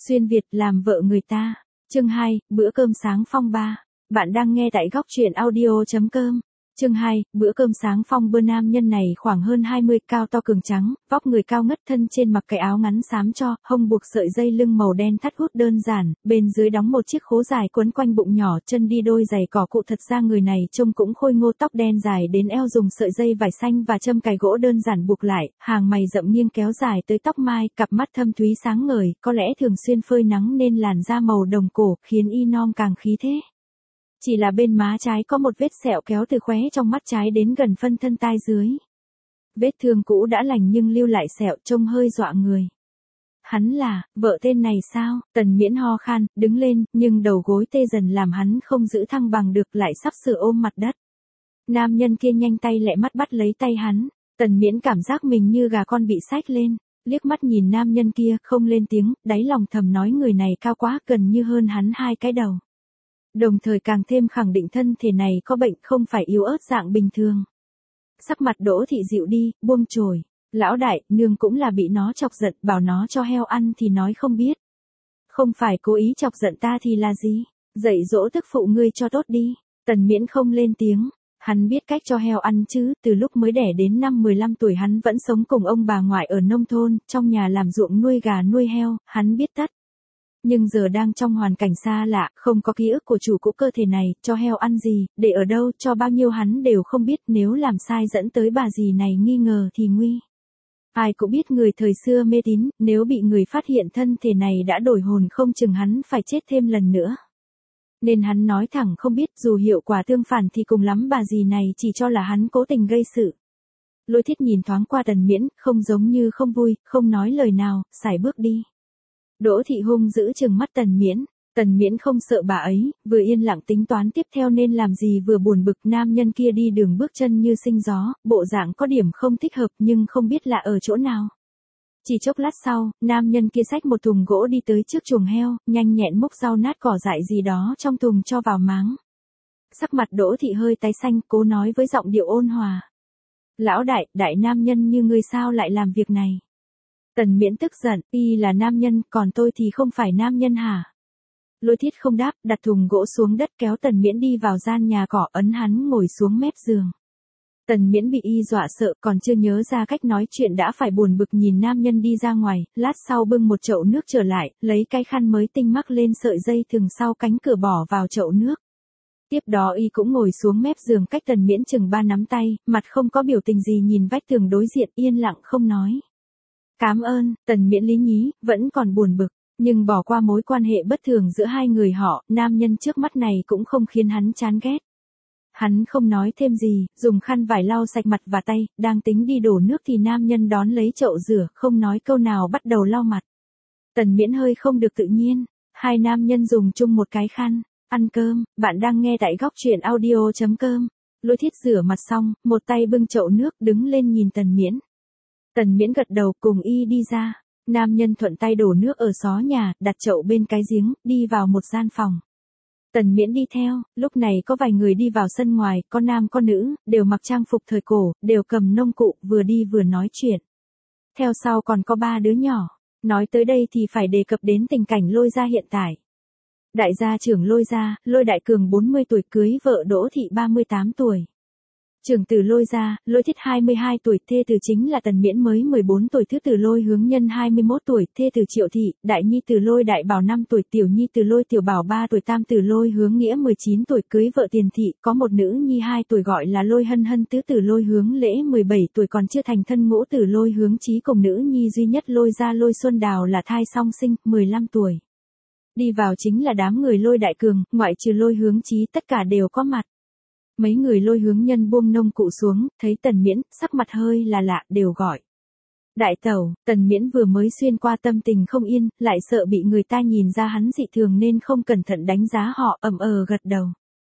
Xuyên Việt làm vợ người ta. Chương 2, bữa cơm sáng phong ba. Bạn đang nghe tại góc truyện audio.com. Chương 2, bữa cơm sáng phong bơ. Nam nhân này khoảng hơn 20, cao to cường trắng, vóc người cao ngất, thân trên mặc cái áo ngắn xám cho, hông buộc sợi dây lưng màu đen thắt hút đơn giản, bên dưới đóng một chiếc khố dài quấn quanh bụng nhỏ, chân đi đôi giày cỏ cụ. Thật ra người này trông cũng khôi ngô, tóc đen dài đến eo, dùng sợi dây vải xanh và châm cài gỗ đơn giản buộc lại, hàng mày rậm nghiêng kéo dài tới tóc mai, cặp mắt thâm thúy sáng ngời, có lẽ thường xuyên phơi nắng nên làn da màu đồng cổ, khiến y non càng khí thế. Chỉ là bên má trái có một vết sẹo kéo từ khóe trong mắt trái đến gần phân thân tai dưới. Vết thương cũ đã lành nhưng lưu lại sẹo, trông hơi dọa người. Hắn là, vợ tên này sao? Tần Miễn ho khan, đứng lên, nhưng đầu gối tê dần làm hắn không giữ thăng bằng được, lại sắp sửa ôm mặt đất. Nam nhân kia nhanh tay lẹ mắt bắt lấy tay hắn. Tần Miễn cảm giác mình như gà con bị xách lên, liếc mắt nhìn nam nhân kia, không lên tiếng, đáy lòng thầm nói người này cao quá, gần như hơn hắn 2 cái đầu. Đồng thời càng thêm khẳng định thân thể này có bệnh, không phải yếu ớt dạng bình thường. Sắc mặt Đỗ Thị dịu đi, buông chổi. Lão đại, nương cũng là bị nó chọc giận, bảo nó cho heo ăn thì nói không biết. Không phải cố ý chọc giận ta thì là gì? Dạy dỗ tức phụ ngươi cho tốt đi. Tần Miễn không lên tiếng. Hắn biết cách cho heo ăn chứ, từ lúc mới đẻ đến năm 15 tuổi hắn vẫn sống cùng ông bà ngoại ở nông thôn, trong nhà làm ruộng nuôi gà nuôi heo, hắn biết tất. Nhưng giờ đang trong hoàn cảnh xa lạ, không có ký ức của chủ cũ cơ thể này, cho heo ăn gì, để ở đâu, cho bao nhiêu hắn đều không biết, nếu làm sai dẫn tới bà dì này nghi ngờ thì nguy. Ai cũng biết người thời xưa mê tín, nếu bị người phát hiện thân thể này đã đổi hồn không chừng hắn phải chết thêm lần nữa. Nên hắn nói thẳng không biết, dù hiệu quả tương phản thì cùng lắm bà dì này chỉ cho là hắn cố tình gây sự. Lôi Thiết nhìn thoáng qua Tần Miễn, không giống như không vui, không nói lời nào, sải bước đi. Đỗ Thị hung dữ trừng mắt Tần Miễn. Tần Miễn không sợ bà ấy, vừa yên lặng tính toán tiếp theo nên làm gì vừa buồn bực. Nam nhân kia đi đường bước chân như sinh gió, bộ dạng có điểm không thích hợp nhưng không biết là ở chỗ nào. Chỉ chốc lát sau, nam nhân kia xách một thùng gỗ đi tới trước chuồng heo, nhanh nhẹn múc rau nát cỏ dại gì đó trong thùng cho vào máng. Sắc mặt Đỗ Thị hơi tái xanh, cố nói với giọng điệu ôn hòa. Lão đại, đại nam nhân như ngươi sao lại làm việc này? Tần Miễn tức giận, y là nam nhân, còn tôi thì không phải nam nhân hả? Lôi Thiết không đáp, đặt thùng gỗ xuống đất kéo Tần Miễn đi vào gian nhà cỏ, ấn hắn ngồi xuống mép giường. Tần Miễn bị y dọa sợ, còn chưa nhớ ra cách nói chuyện đã phải buồn bực nhìn nam nhân đi ra ngoài, lát sau bưng một chậu nước trở lại, lấy cái khăn mới tinh mắc lên sợi dây thừng sau cánh cửa bỏ vào chậu nước. Tiếp đó y cũng ngồi xuống mép giường cách Tần Miễn chừng 3 nắm tay, mặt không có biểu tình gì nhìn vách tường đối diện, yên lặng không nói. Cám ơn. Tần Miễn lý nhí, vẫn còn buồn bực, nhưng bỏ qua mối quan hệ bất thường giữa hai người họ, nam nhân trước mắt này cũng không khiến hắn chán ghét. Hắn không nói thêm gì, dùng khăn vải lau sạch mặt và tay, đang tính đi đổ nước thì nam nhân đón lấy chậu rửa, không nói câu nào bắt đầu lau mặt. Tần Miễn hơi không được tự nhiên, hai nam nhân dùng chung một cái khăn. Ăn cơm, bạn đang nghe tại góc truyện audio.com. Lôi Thiết rửa mặt xong, một tay bưng chậu nước đứng lên nhìn Tần Miễn. Tần Miễn gật đầu cùng y đi ra. Nam nhân thuận tay đổ nước ở xó nhà, đặt chậu bên cái giếng, đi vào một gian phòng. Tần Miễn đi theo, lúc này có vài người đi vào sân ngoài, có nam có nữ, đều mặc trang phục thời cổ, đều cầm nông cụ, vừa đi vừa nói chuyện. Theo sau còn có 3 đứa nhỏ. Nói tới đây thì phải đề cập đến tình cảnh Lôi gia hiện tại. Đại gia trưởng Lôi gia, Lôi Đại Cường 40 tuổi cưới vợ Đỗ Thị 38 tuổi. Trưởng tử Lôi gia, Lôi Thiết 22 tuổi, thê tử chính là Tần Miễn mới 14 tuổi, thứ tử Lôi Hướng Nhân 21 tuổi, thê tử Triệu Thị, đại nhi tử Lôi Đại Bảo 5 tuổi, tiểu nhi tử Lôi Tiểu Bảo 3 tuổi, tam tử Lôi Hướng Nghĩa 19 tuổi, cưới vợ Tiền Thị, có một nữ nhi 2 tuổi gọi là Lôi Hân Hân, tứ tử Lôi Hướng Lễ 17 tuổi còn chưa thành thân, ngũ tử Lôi Hướng Chí cùng nữ nhi duy nhất Lôi gia Lôi Xuân Đào là thai song sinh, 15 tuổi. Đi vào chính là đám người Lôi Đại Cường, ngoại trừ Lôi Hướng Chí tất cả đều có mặt. Mấy người Lôi Hướng Nhân buông nông cụ xuống, thấy Tần Miễn, sắc mặt hơi là lạ, đều gọi. Đại tẩu. Tần Miễn vừa mới xuyên qua tâm tình không yên, lại sợ bị người ta nhìn ra hắn dị thường nên không cẩn thận đánh giá họ, gật đầu.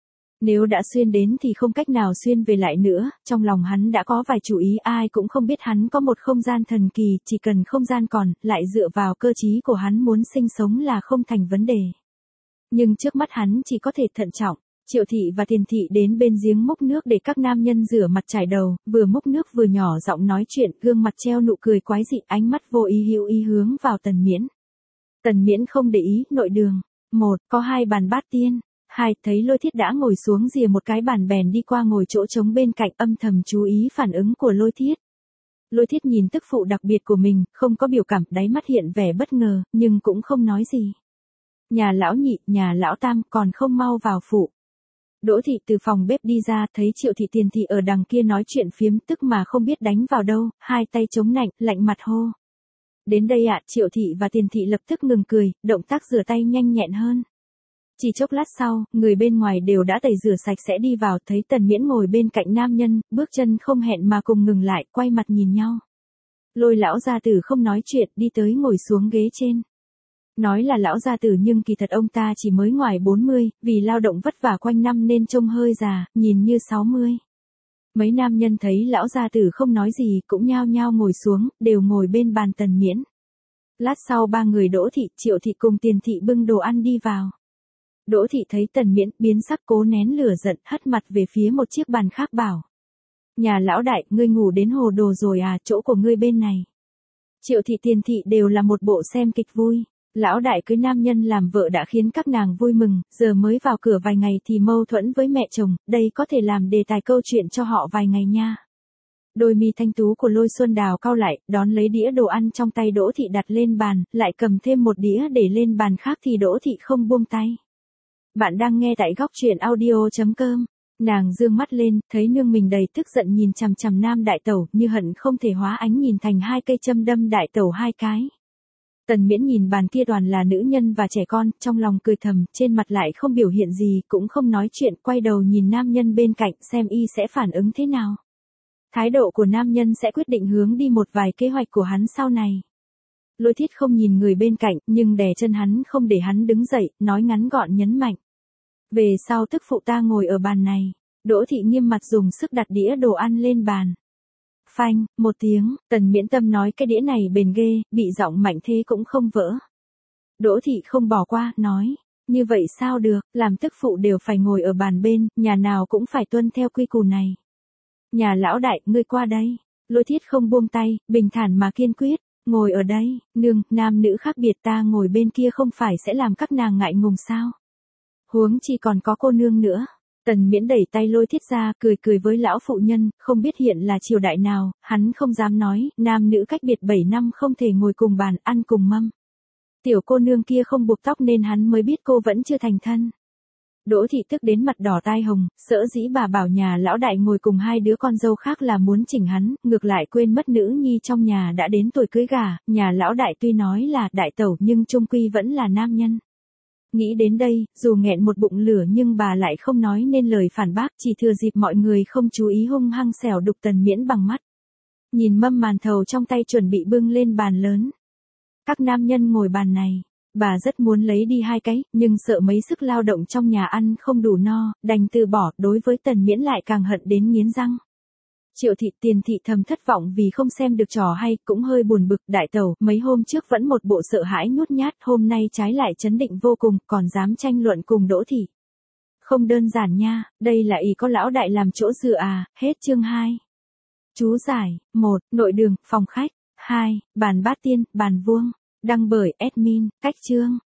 Nếu đã xuyên đến thì không cách nào xuyên về lại nữa, trong lòng hắn đã có vài chủ ý, ai cũng không biết hắn có một không gian thần kỳ, chỉ cần không gian còn, lại dựa vào cơ trí của hắn muốn sinh sống là không thành vấn đề. Nhưng trước mắt hắn chỉ có thể thận trọng. Triệu Thị và Tiền Thị đến bên giếng múc nước để các nam nhân rửa mặt chải đầu, vừa múc nước vừa nhỏ giọng nói chuyện, gương mặt treo nụ cười quái dị, ánh mắt vô ý hữu ý hướng vào Tần Miễn. Tần Miễn không để ý, nội đường. 1. Có 2 bàn bát tiên. 2. Thấy Lôi Thiết đã ngồi xuống rìa một cái bàn bèn đi qua ngồi chỗ trống bên cạnh, âm thầm chú ý phản ứng của Lôi Thiết. Lôi Thiết nhìn tức phụ đặc biệt của mình, không có biểu cảm, đáy mắt hiện vẻ bất ngờ, nhưng cũng không nói gì. Nhà lão nhị, nhà lão tam, còn không mau vào phụ. Đỗ thị từ phòng bếp đi ra, thấy Triệu thị Tiền thị ở đằng kia nói chuyện phiếm, tức mà không biết đánh vào đâu, hai tay chống nạnh, lạnh mặt hô. Đến đây ạ, Triệu thị và Tiền thị lập tức ngừng cười, động tác rửa tay nhanh nhẹn hơn. Chỉ chốc lát sau, người bên ngoài đều đã tẩy rửa sạch sẽ đi vào, thấy Tần Miễn ngồi bên cạnh nam nhân, bước chân không hẹn mà cùng ngừng lại, quay mặt nhìn nhau. Lôi lão gia tử không nói chuyện, đi tới ngồi xuống ghế trên. Nói là lão gia tử nhưng kỳ thật ông ta chỉ mới ngoài 40, vì lao động vất vả quanh năm nên trông hơi già, nhìn như 60. Mấy nam nhân thấy lão gia tử không nói gì, cũng nhao nhao ngồi xuống, đều ngồi bên bàn Tần Miễn. Lát sau 3 người Đỗ thị, Triệu thị cùng Tiền thị bưng đồ ăn đi vào. Đỗ thị thấy Tần Miễn biến sắc, cố nén lửa giận, hất mặt về phía một chiếc bàn khác bảo. Nhà lão đại, ngươi ngủ đến hồ đồ rồi à, chỗ của ngươi bên này. Triệu thị Tiền thị đều là một bộ xem kịch vui. Lão đại cưới nam nhân làm vợ đã khiến các nàng vui mừng, giờ mới vào cửa vài ngày thì mâu thuẫn với mẹ chồng, đây có thể làm đề tài câu chuyện cho họ vài ngày nha. Đôi mi thanh tú của Lôi Xuân Đào cau lại, đón lấy đĩa đồ ăn trong tay Đỗ thị đặt lên bàn, lại cầm thêm một đĩa để lên bàn khác thì Đỗ thị không buông tay. Bạn đang nghe tại góc truyện audio.com. Nàng dương mắt lên, thấy nương mình đầy tức giận nhìn chằm chằm nam đại tẩu, như hận không thể hóa ánh nhìn thành 2 cây châm đâm đại tẩu 2 cái. Tần Miễn nhìn bàn kia toàn là nữ nhân và trẻ con, trong lòng cười thầm, trên mặt lại không biểu hiện gì, cũng không nói chuyện, quay đầu nhìn nam nhân bên cạnh xem y sẽ phản ứng thế nào. Thái độ của nam nhân sẽ quyết định hướng đi một vài kế hoạch của hắn sau này. Lôi Thiết không nhìn người bên cạnh, nhưng đè chân hắn không để hắn đứng dậy, nói ngắn gọn nhấn mạnh. Về sau tức phụ ta ngồi ở bàn này. Đỗ thị nghiêm mặt dùng sức đặt đĩa đồ ăn lên bàn. Phanh, một tiếng, Tần Miễn tâm nói cái đĩa này bền ghê, bị giọng mạnh thế cũng không vỡ. Đỗ thị không bỏ qua, nói. Như vậy sao được, làm tức phụ đều phải ngồi ở bàn bên, nhà nào cũng phải tuân theo quy củ này. Nhà lão đại, ngươi qua đây. Lôi Thiết không buông tay, bình thản mà kiên quyết. Ngồi ở đây, nương, nam nữ khác biệt, ta ngồi bên kia không phải sẽ làm các nàng ngại ngùng sao. Huống chi còn có cô nương nữa. Tần Miễn đẩy tay Lôi Thiết ra, cười cười với lão phụ nhân, không biết hiện là triều đại nào, hắn không dám nói, nam nữ cách biệt 7 năm không thể ngồi cùng bàn, ăn cùng mâm. Tiểu cô nương kia không buộc tóc nên hắn mới biết cô vẫn chưa thành thân. Đỗ thị tức đến mặt đỏ tai hồng, sợ dĩ bà bảo nhà lão đại ngồi cùng 2 đứa con dâu khác là muốn chỉnh hắn, ngược lại quên mất nữ nhi trong nhà đã đến tuổi cưới gả, nhà lão đại tuy nói là đại tẩu nhưng chung quy vẫn là nam nhân. Nghĩ đến đây, dù nghẹn một bụng lửa nhưng bà lại không nói nên lời phản bác, chỉ thừa dịp mọi người không chú ý hung hăng xẻo đục Tần Miễn bằng mắt. Nhìn mâm màn thầu trong tay chuẩn bị bưng lên bàn lớn. Các nam nhân ngồi bàn này, bà rất muốn lấy đi 2 cái, nhưng sợ mấy sức lao động trong nhà ăn không đủ no, đành từ bỏ, đối với Tần Miễn lại càng hận đến nghiến răng. Triệu thị Tiền thị thầm thất vọng vì không xem được trò hay, cũng hơi buồn bực, đại tẩu, mấy hôm trước vẫn một bộ sợ hãi nhút nhát, hôm nay trái lại trấn định vô cùng, còn dám tranh luận cùng Đỗ thị. Không đơn giản nha, đây là ý có lão đại làm chỗ dựa à, hết chương 2. Chú giải, 1. Nội đường, phòng khách, 2. Bàn bát tiên, bàn vuông, đăng bởi admin, cách chương.